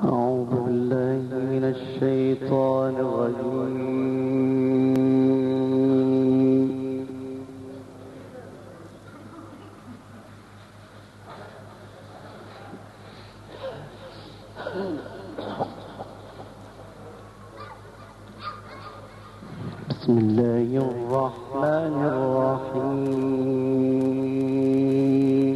أعوذ بالله من الشيطان الرجيم. بسم الله الرحمن الرحيم.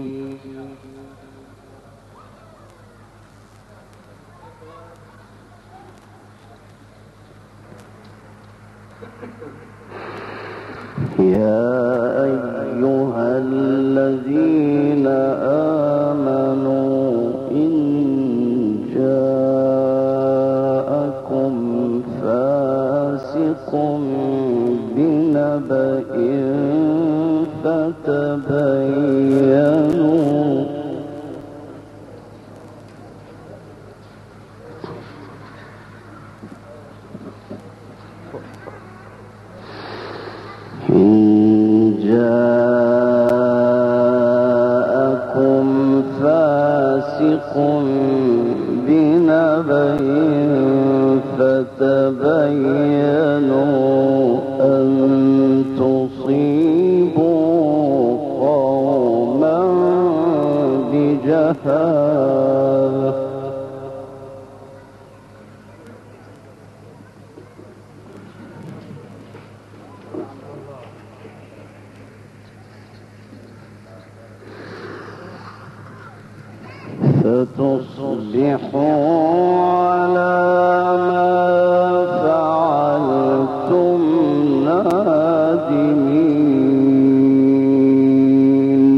يا أيها الذين آمنوا إن جاءكم فاسق بنبأ فتبينوا فتبينوا أن تصيبوا قوما بجهالة فتصبحوا على ما فعلتم نادمين.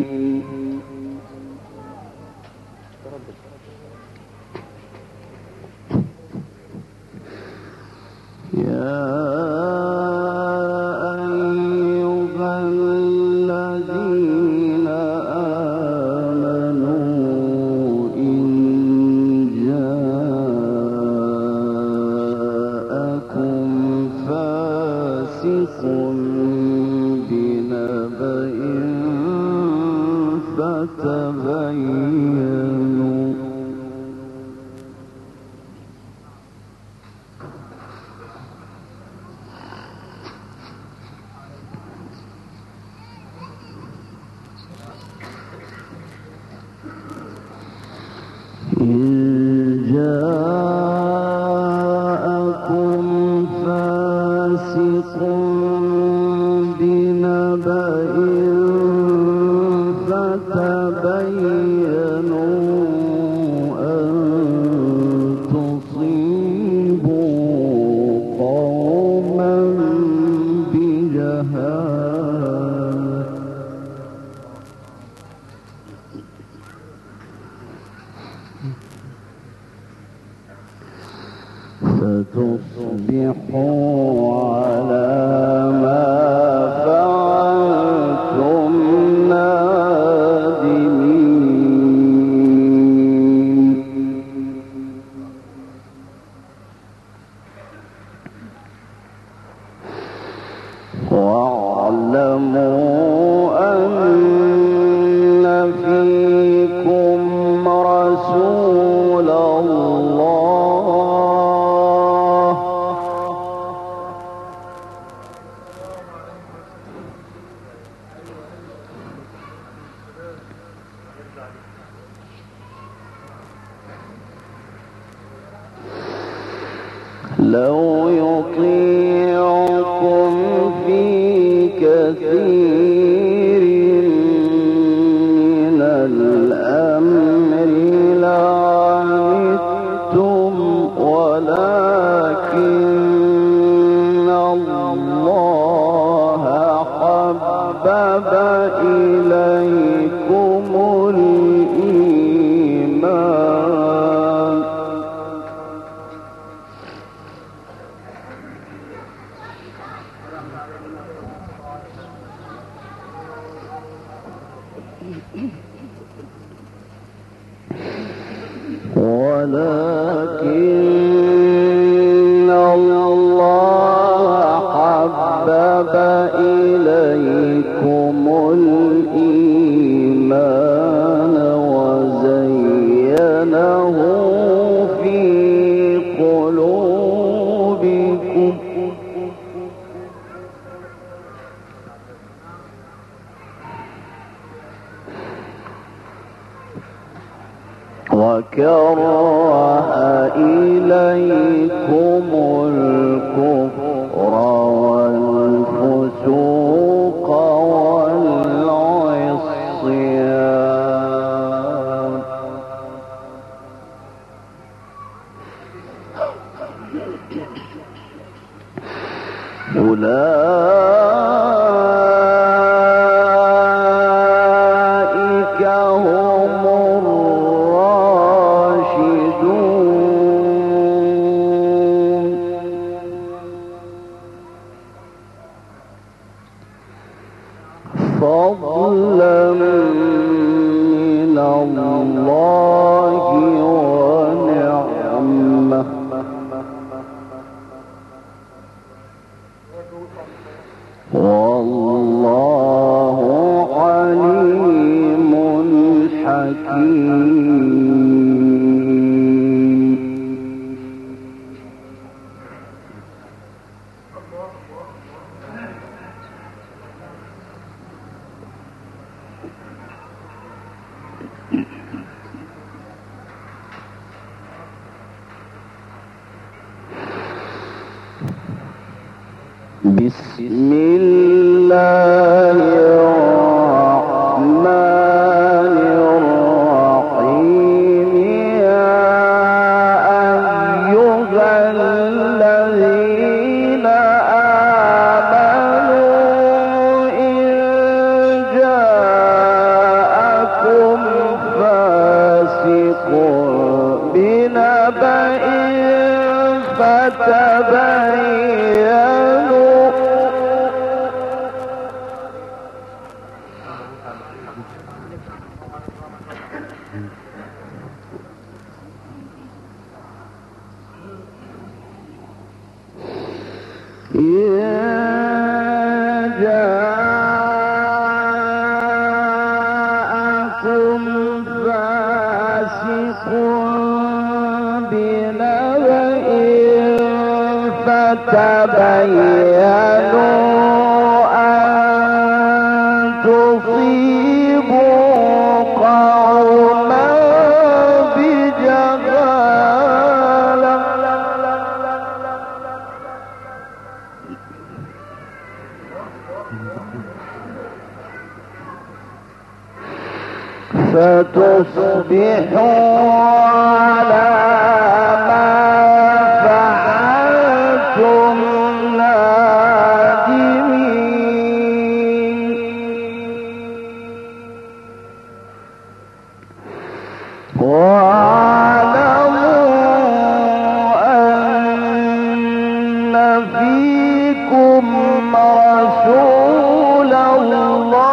يا أيها الذين آمنوا إن جاءكم فاسق بنبأ فتبينوا إن جاءكم فاسق بنبأ فتبينوا أن تصيبوا قوما بجهالة فتصبحوا على ما فعلتم نادمين. واعلموا أن فيكم رسول الله لو يطيعكم في كثير من الأمر لعنتم ولكن الله حبب إليكم الإيمان ولكن الله حبب إليكم الإيمان وزينه في كره إليكم الكفر والفسوق والعصيان أولئك هم الراشدون فضلا من الله ونعمة والله عليم حكيم بسم الله الرحمن الرحيم يا أيها الذين آمنوا إن جاءكم فاسق بنبأ فتبينوا جاءكم فاسق بنبأ فتبينوا أن تصيبوا قوما بجهالة فتصبحوا على ما فعلتم نادمين واعلموا أن فيكم رسول الله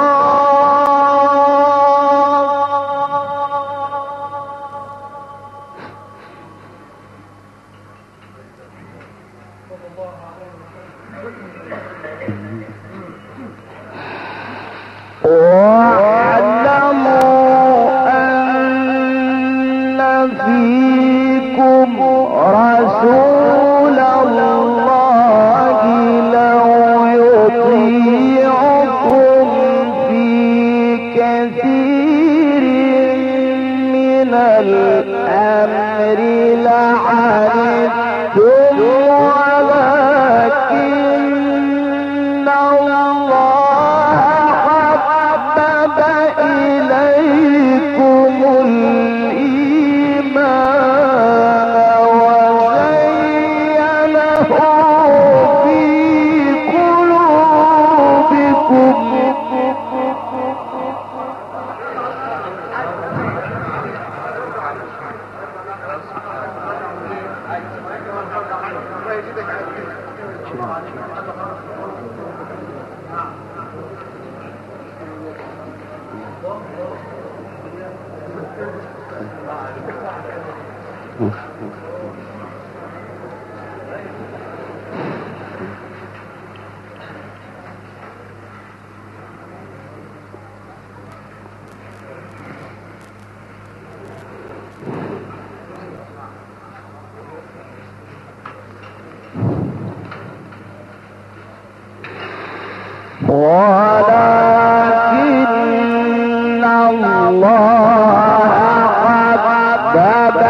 رسول الله لو يطيعكم في كثير من الأمر لعنتم ولكن الله حبب إليكم ولكن الله حبب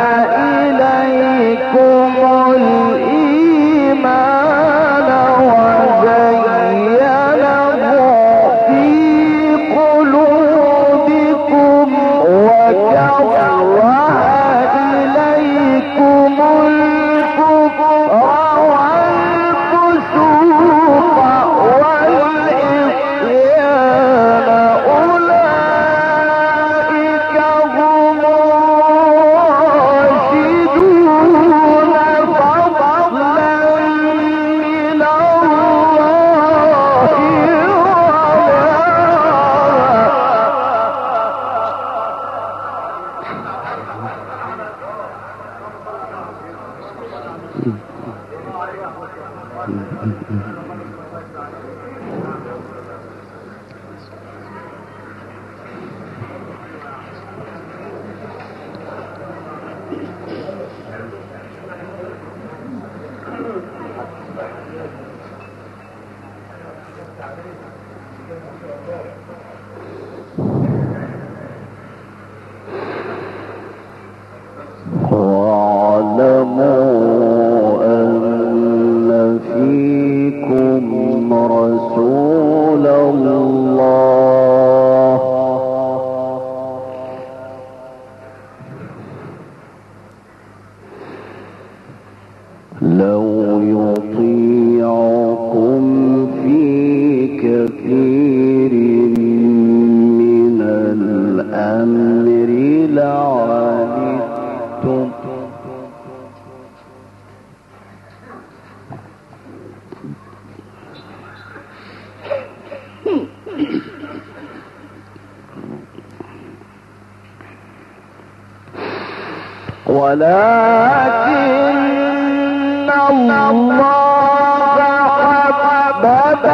ولكن الله حبب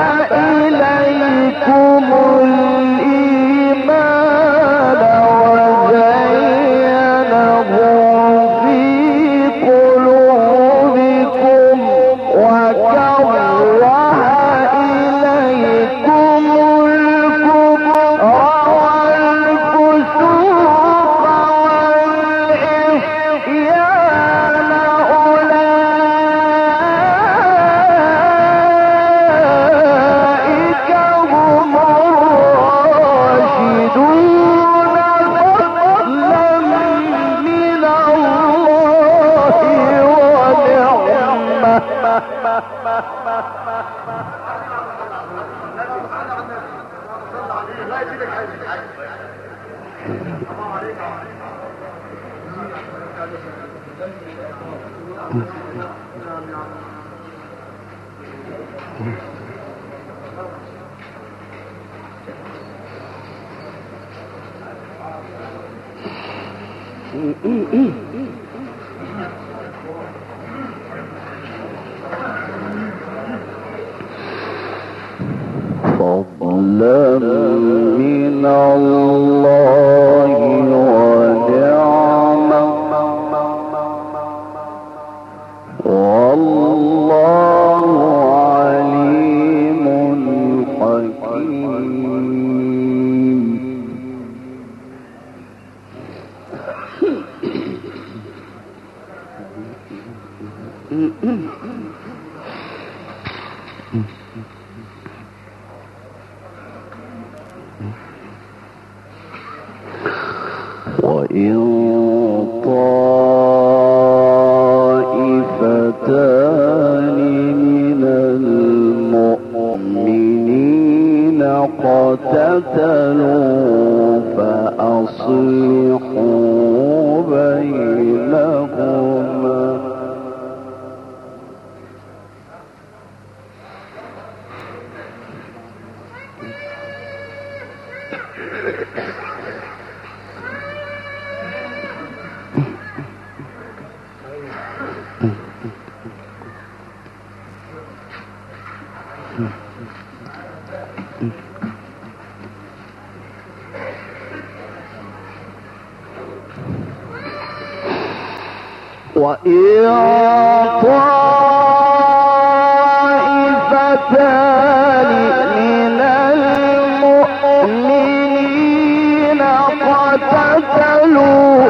إليكم الإيمان وزينه في قلوبكم وكره إليكم الكفر والفسوق والعصيان أولئك هم الراشدون فضلا من الله ونعمة. فضلا من الله ونعمة والله عليم حكيم. وإن طائفتان من المؤمنين اقتتلوا فأصلحوا بينهما وإن طائفتان من المؤمنين اقتتلوا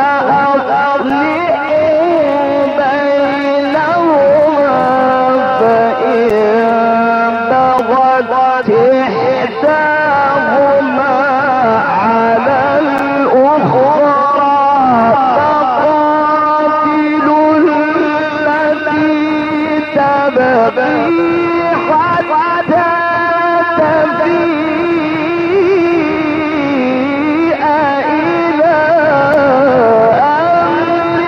فأصلحوا بينهما فإن بغت إحداهما على الأخرى تبغي حتى تفيء إلى أمر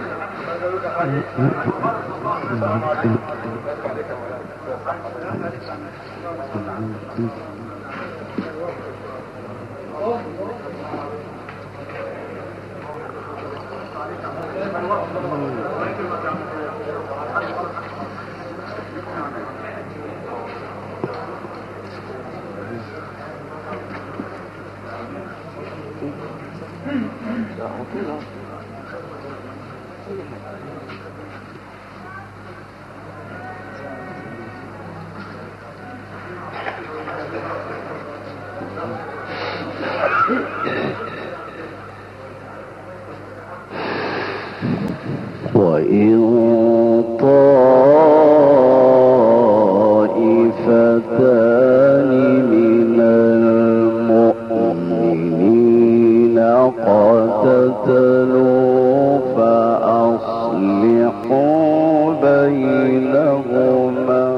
الله. وإن طائفتان من المؤمنين اقتتلوا فأصلحوا بينهما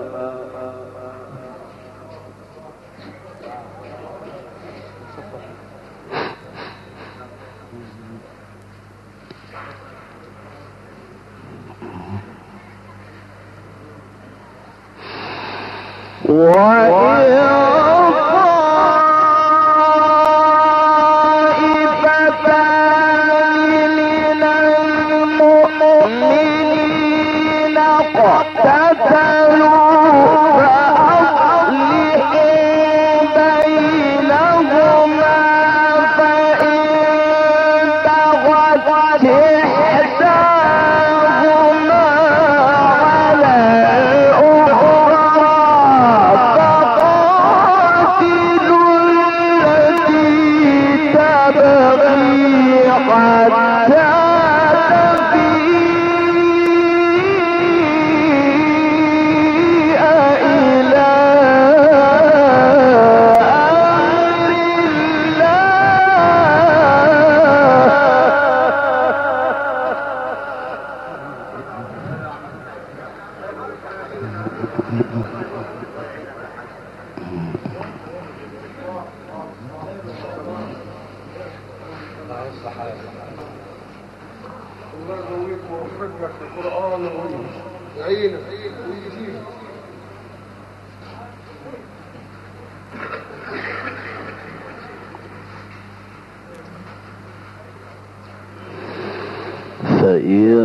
فإن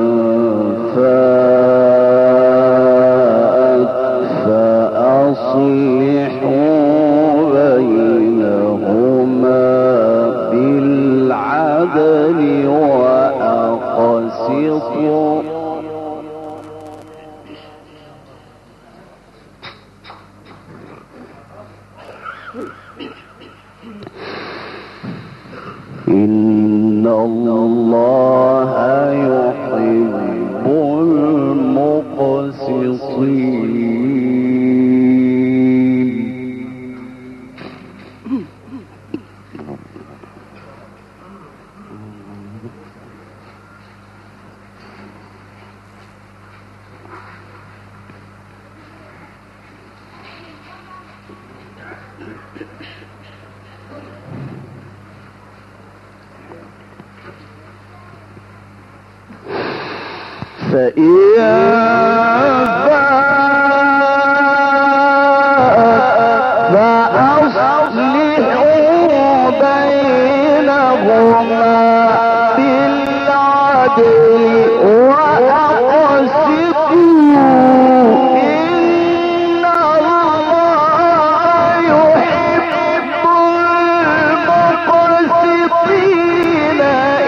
فاءت فأصلحوا بينهما بالعدل وأقسطوا إن الله يحب المقسطين. فإن فأصلحوا بينهما بالعدل وأقسطوا إن الله يحب المقسطين.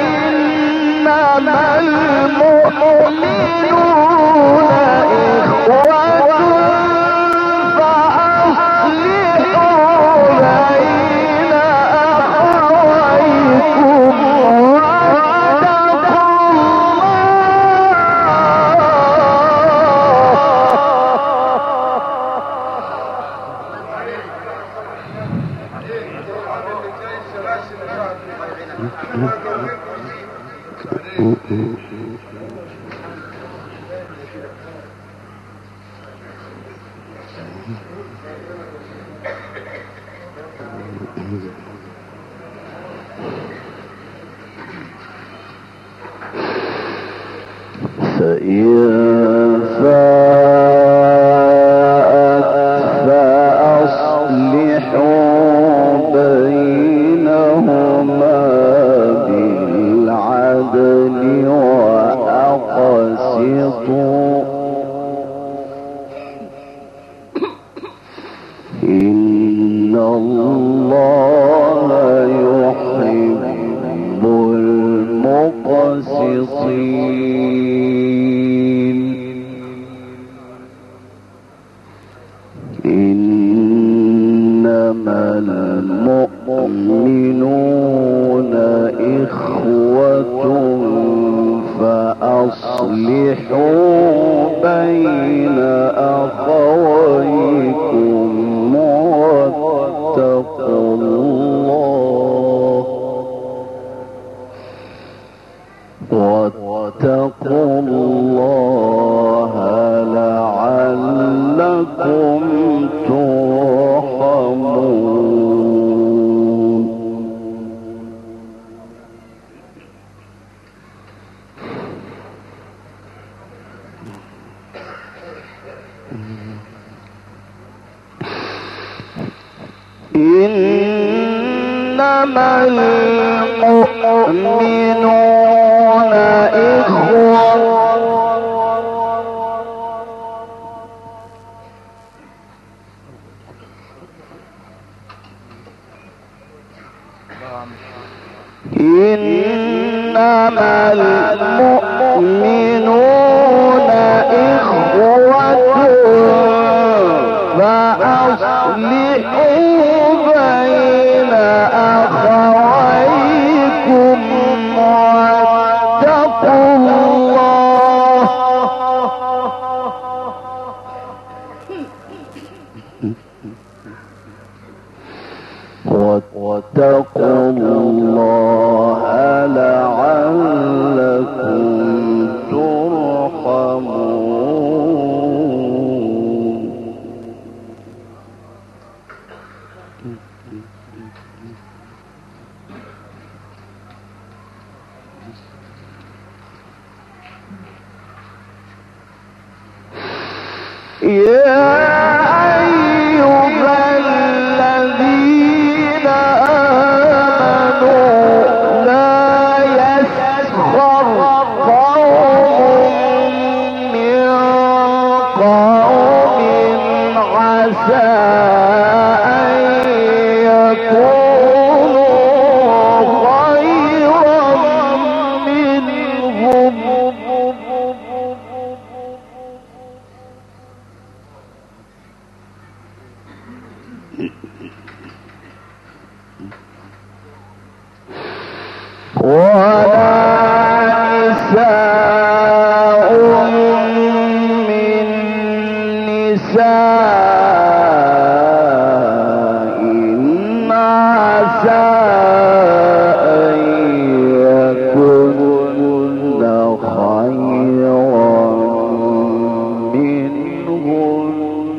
إنما المؤمنون إخوة فأصلحوا بين أخويكم واتقوا فإن فاءت الله يحب المقسطين إنما المؤمنون إخوة فأصلحوا بين أخويكم واتقوا الله لعلكم ترحمون. إنما المؤمنون إخوة إنما المؤمنون إخوة فأصلحوا بين أخويكم واتقوا الله لعلكم ترحمون. يا أيها الذين آمنوا لا يسخر قوم من قوم عسى أن يكونوا خيرا منهم ولا نساء من نساء عسى أن يكن خيرا منهن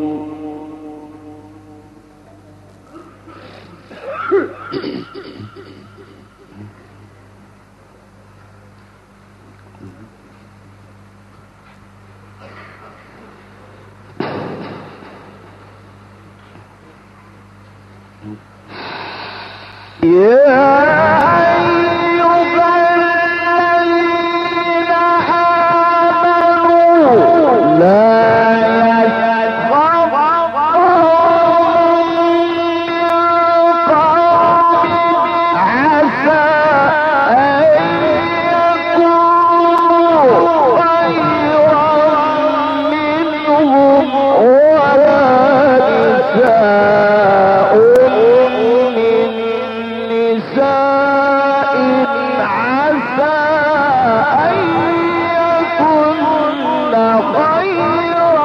يا أيها الذين آمنوا لا يسخر قوم عسى أن يكونوا خيرا منهم ولا نساء من نساء عسى أن يكن خيرا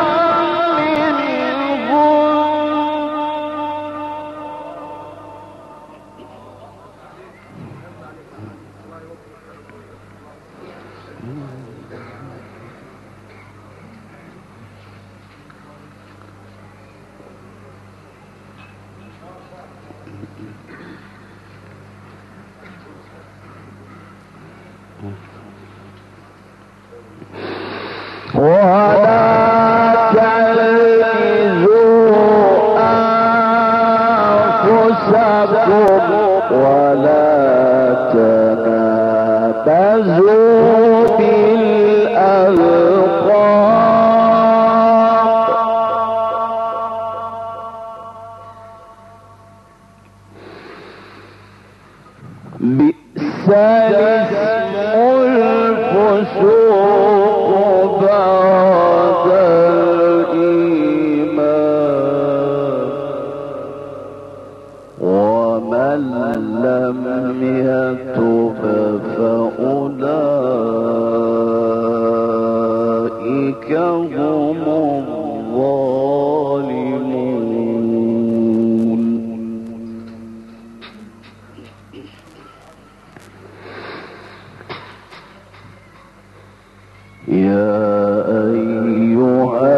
ولا تلمزوا أنفسكم ولا تنابزوا بالألقاب الاسم الفسوق بعد الإيمان ومن لم يتب فأولئك هم الظالمون. يا أيها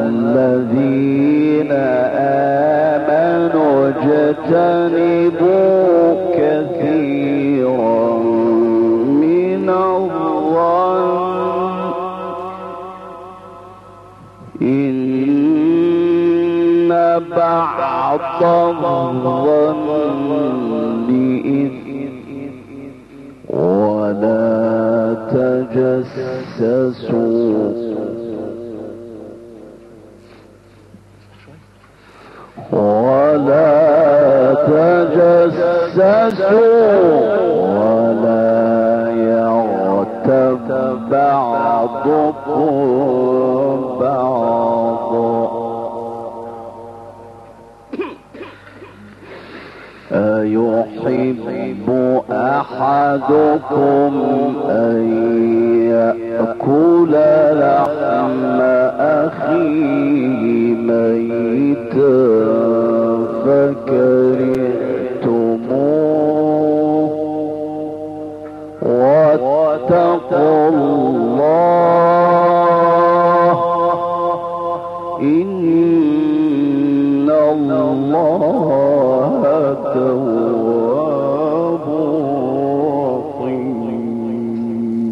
الذين آمنوا اجتنبوا كثيرا من الظن إن بعض الظن إثم ولا تجسسوا ولا يغتب بعضكم بعضا أيحب أحدكم أن يأكل لحم أخيه ميتا فكرهتموه واتقوا الله إن الله تواب رحيم.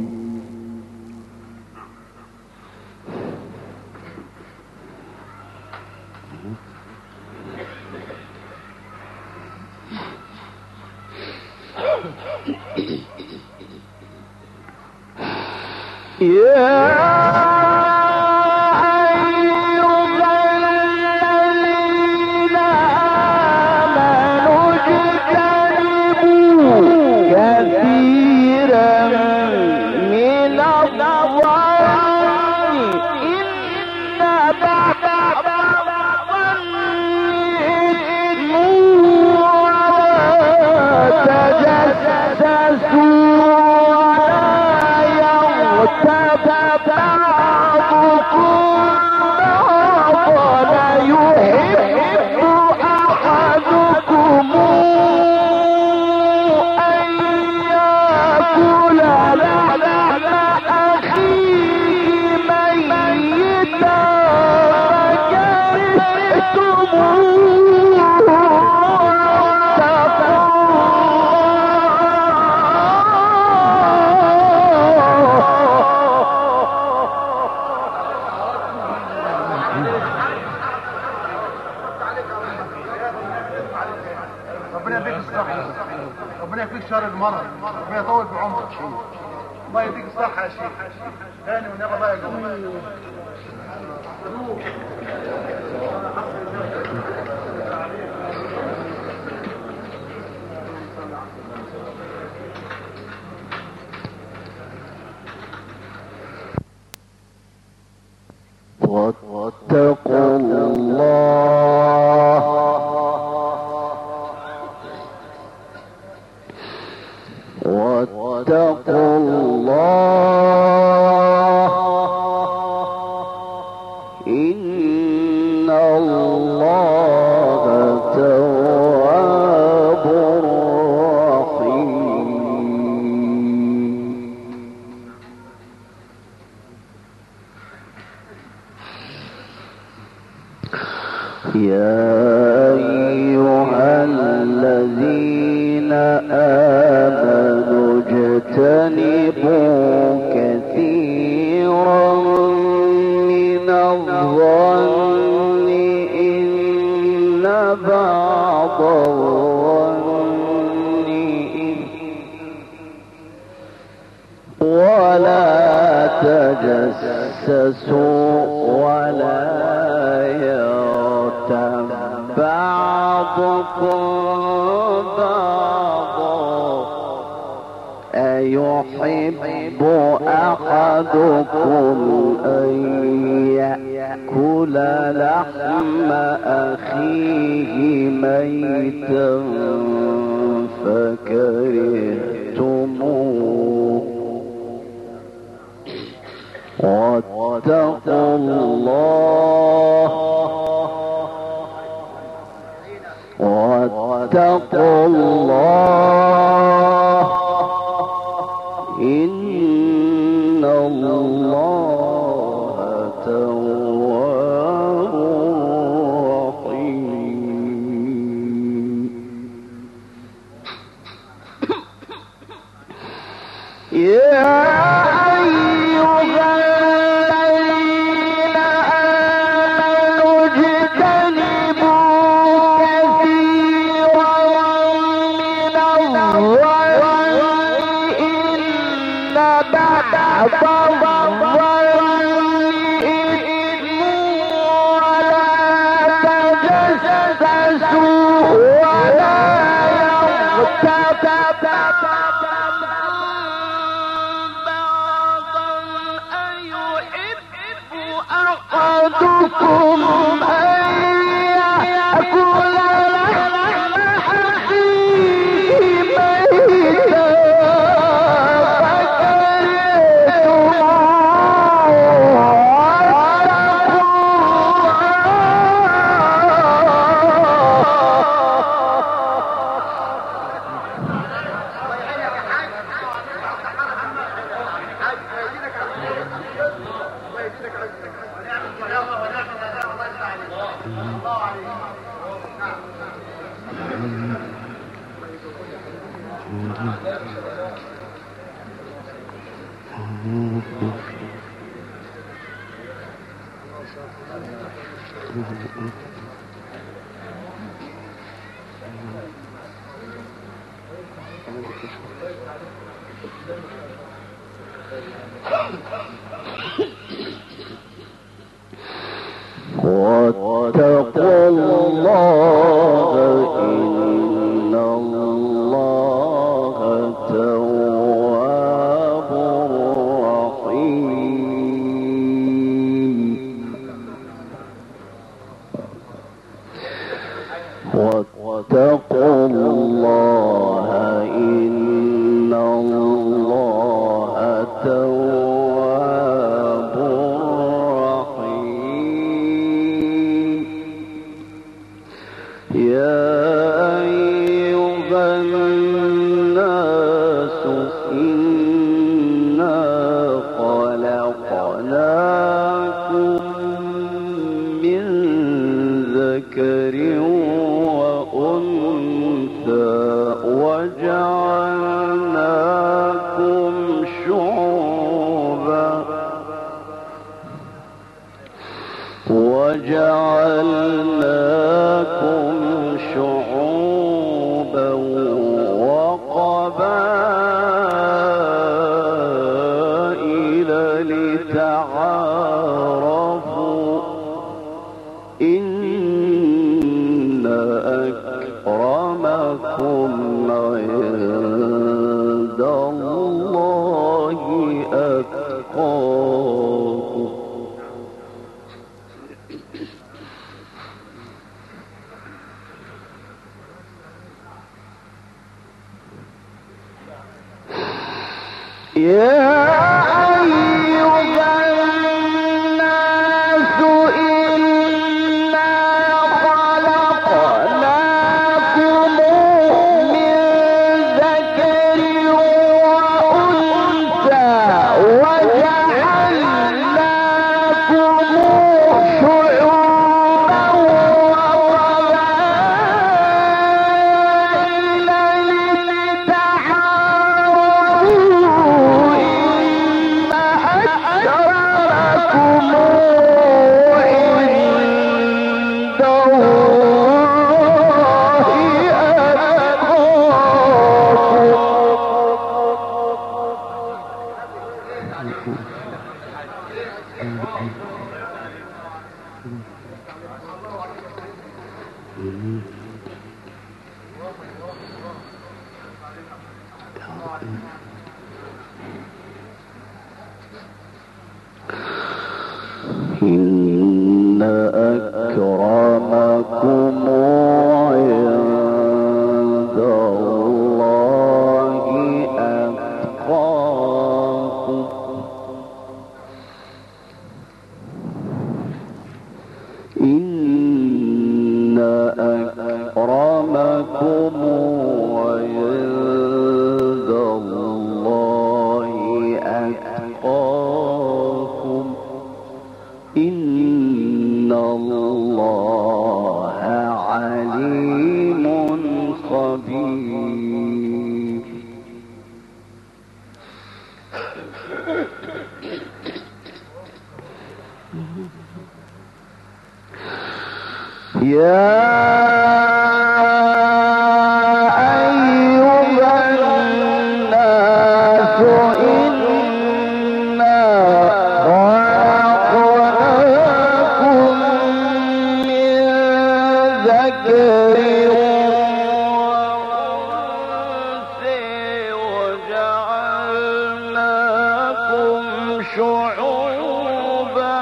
ربنا يكفيك شر المرض، ربنا يطول بعمرك، الله يديك الصحة يا شيخ. ثاني والنبي الله يجزاك. واتقوا الله واتقوا الله إن الله تواب رحيم. يا أيها الذين آمنوا اجتنبوا كثيرا من الظن إن بعض الظن ولا تجسسوا ولا يغتب بعضكم بعضا أيحب أحدكم أن يأكل لحم أخيه ميتا فكرهتموه واتقوا الله إن الله تواب رحيم. يا أيها الذين آمنوا اجتنبوا كثيرا من الظن إن بعض الظن إثم ولا تجسسوا ولا يغتب أحدكم أن يأكل لحم أخيه ميتا واتقوا الله إن الله تواب رحيم. واتقوا الله إن الله تواب رحيم. يا أيها الناس إنا خلقناكم من ذكر وأنثى وجعلناكم شعوبا وقبائل لتعارفوا إن أكرمكم عند الله أتقاكم. يا أيها الناس إنا خلقناكم من ذكر وأنثى وجعلناكم شعوبا وقبائل لتعارفوا إن أكرمكم عند الله عند الله أتقاكم إن أكرمكم عند الله أتقاكم إن الله عليم خبير. يا أيها الناس إنا خلقناكم من ذكر وأنثى وجعلناكم شعوبا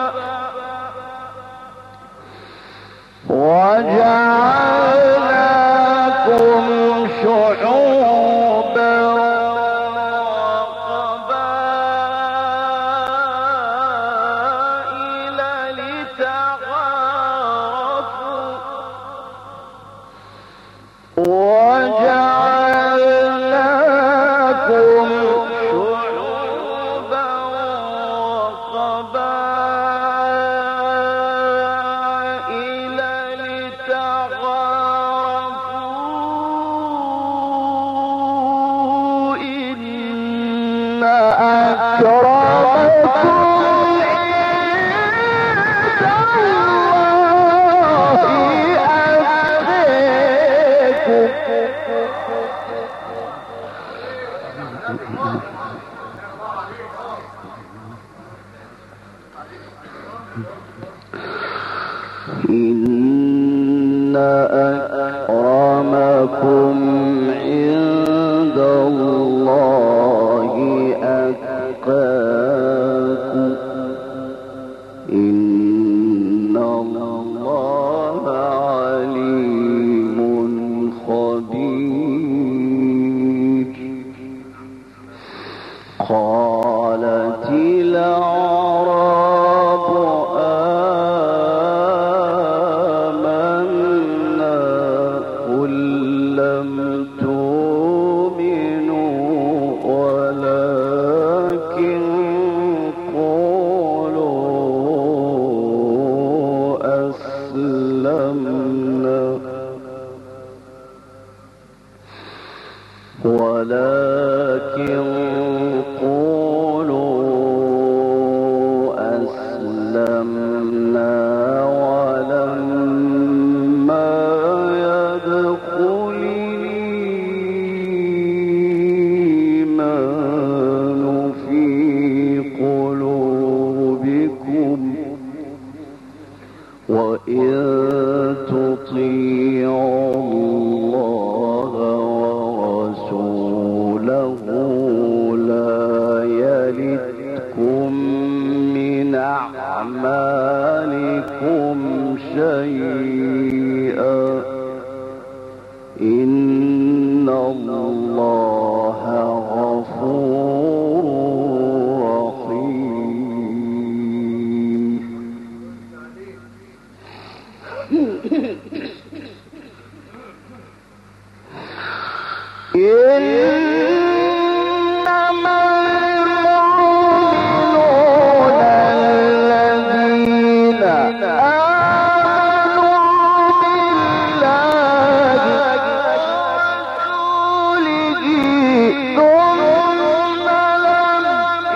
وقبائل لتعارفوا وجعلناكم شعوبا وقبائل لتعارفوا إن أكرمكم إن أكرمكم عند الله أتقاكم إن الله عليم خبير. قالت الأعراب آمنا قل لم تؤمنوا ولكن قولوا أسلمنا ولما يدخل الإيمان في قلوبكم وإن تطيعوا الله ورسوله لا يلتكم من أعمالكم شيئا إن الله غفور رحيم. إنما المؤمنون الذين آمنوا بالله ورسوله ثم لم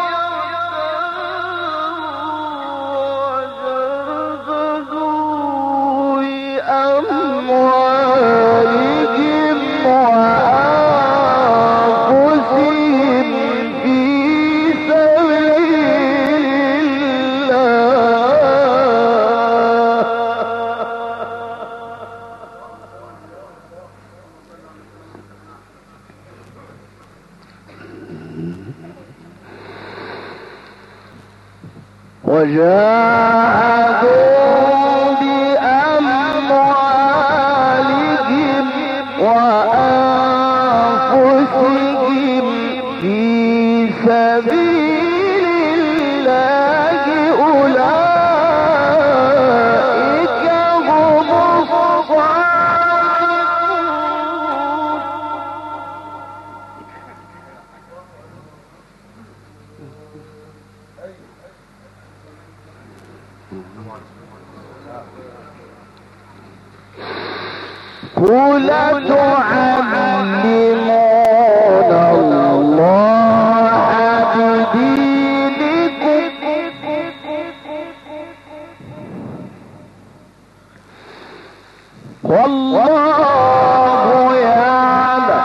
يرتدوا بأموالهم وأنفسهم في سبيل الله وجاهدوا بأموالهم قل تعلمون الله بدينكم والله يعلم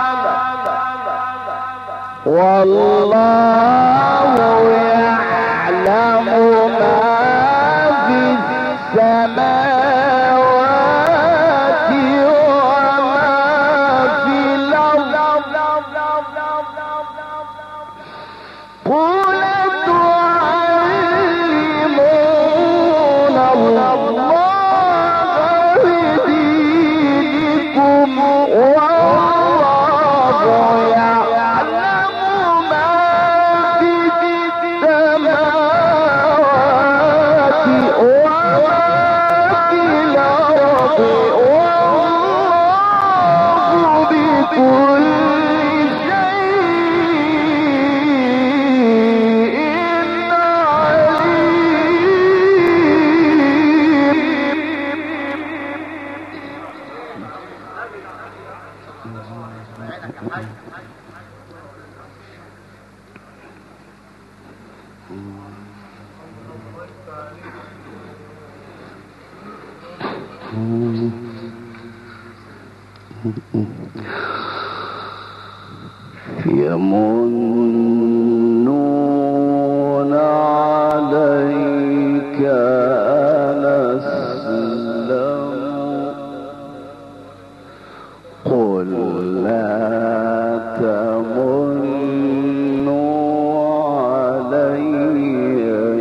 ما في السماوات وما في الأرض قل تعلمون الله بدينكم والله يعلم ما في السماوات وما في الأرض والله بكل يمنون عليك أن أسلموا قل لا تمنوا علي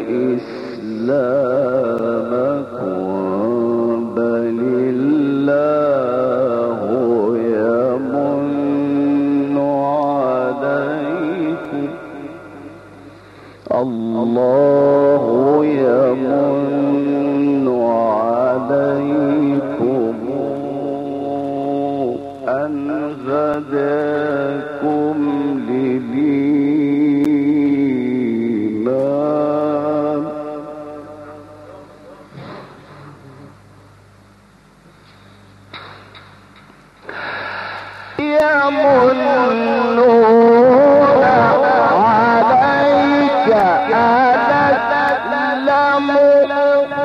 إسلامكم بل الله يمن عليكم أن هداكم للإيمان يمنون عليك أن أسلموا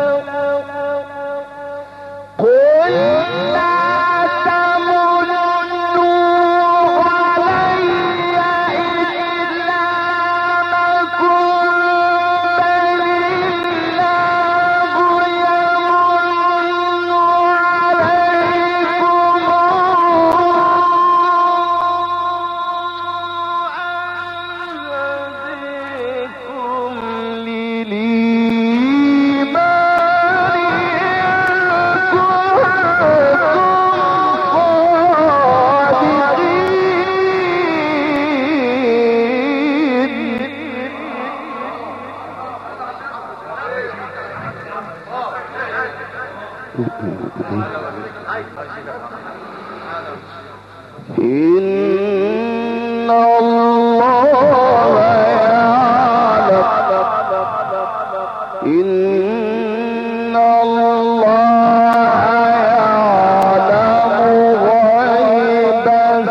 قل لا تمنوا علي إسلامكم بل الله يمن عليكم للإيمان إن الله يعلم إن الله يعلم غيب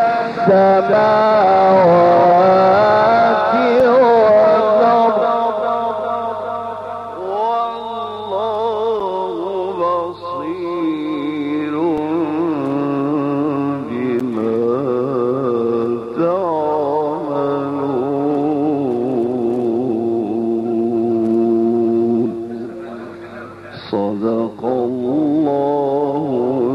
السماوات والأرض والله بصير بما تعملون صدق الله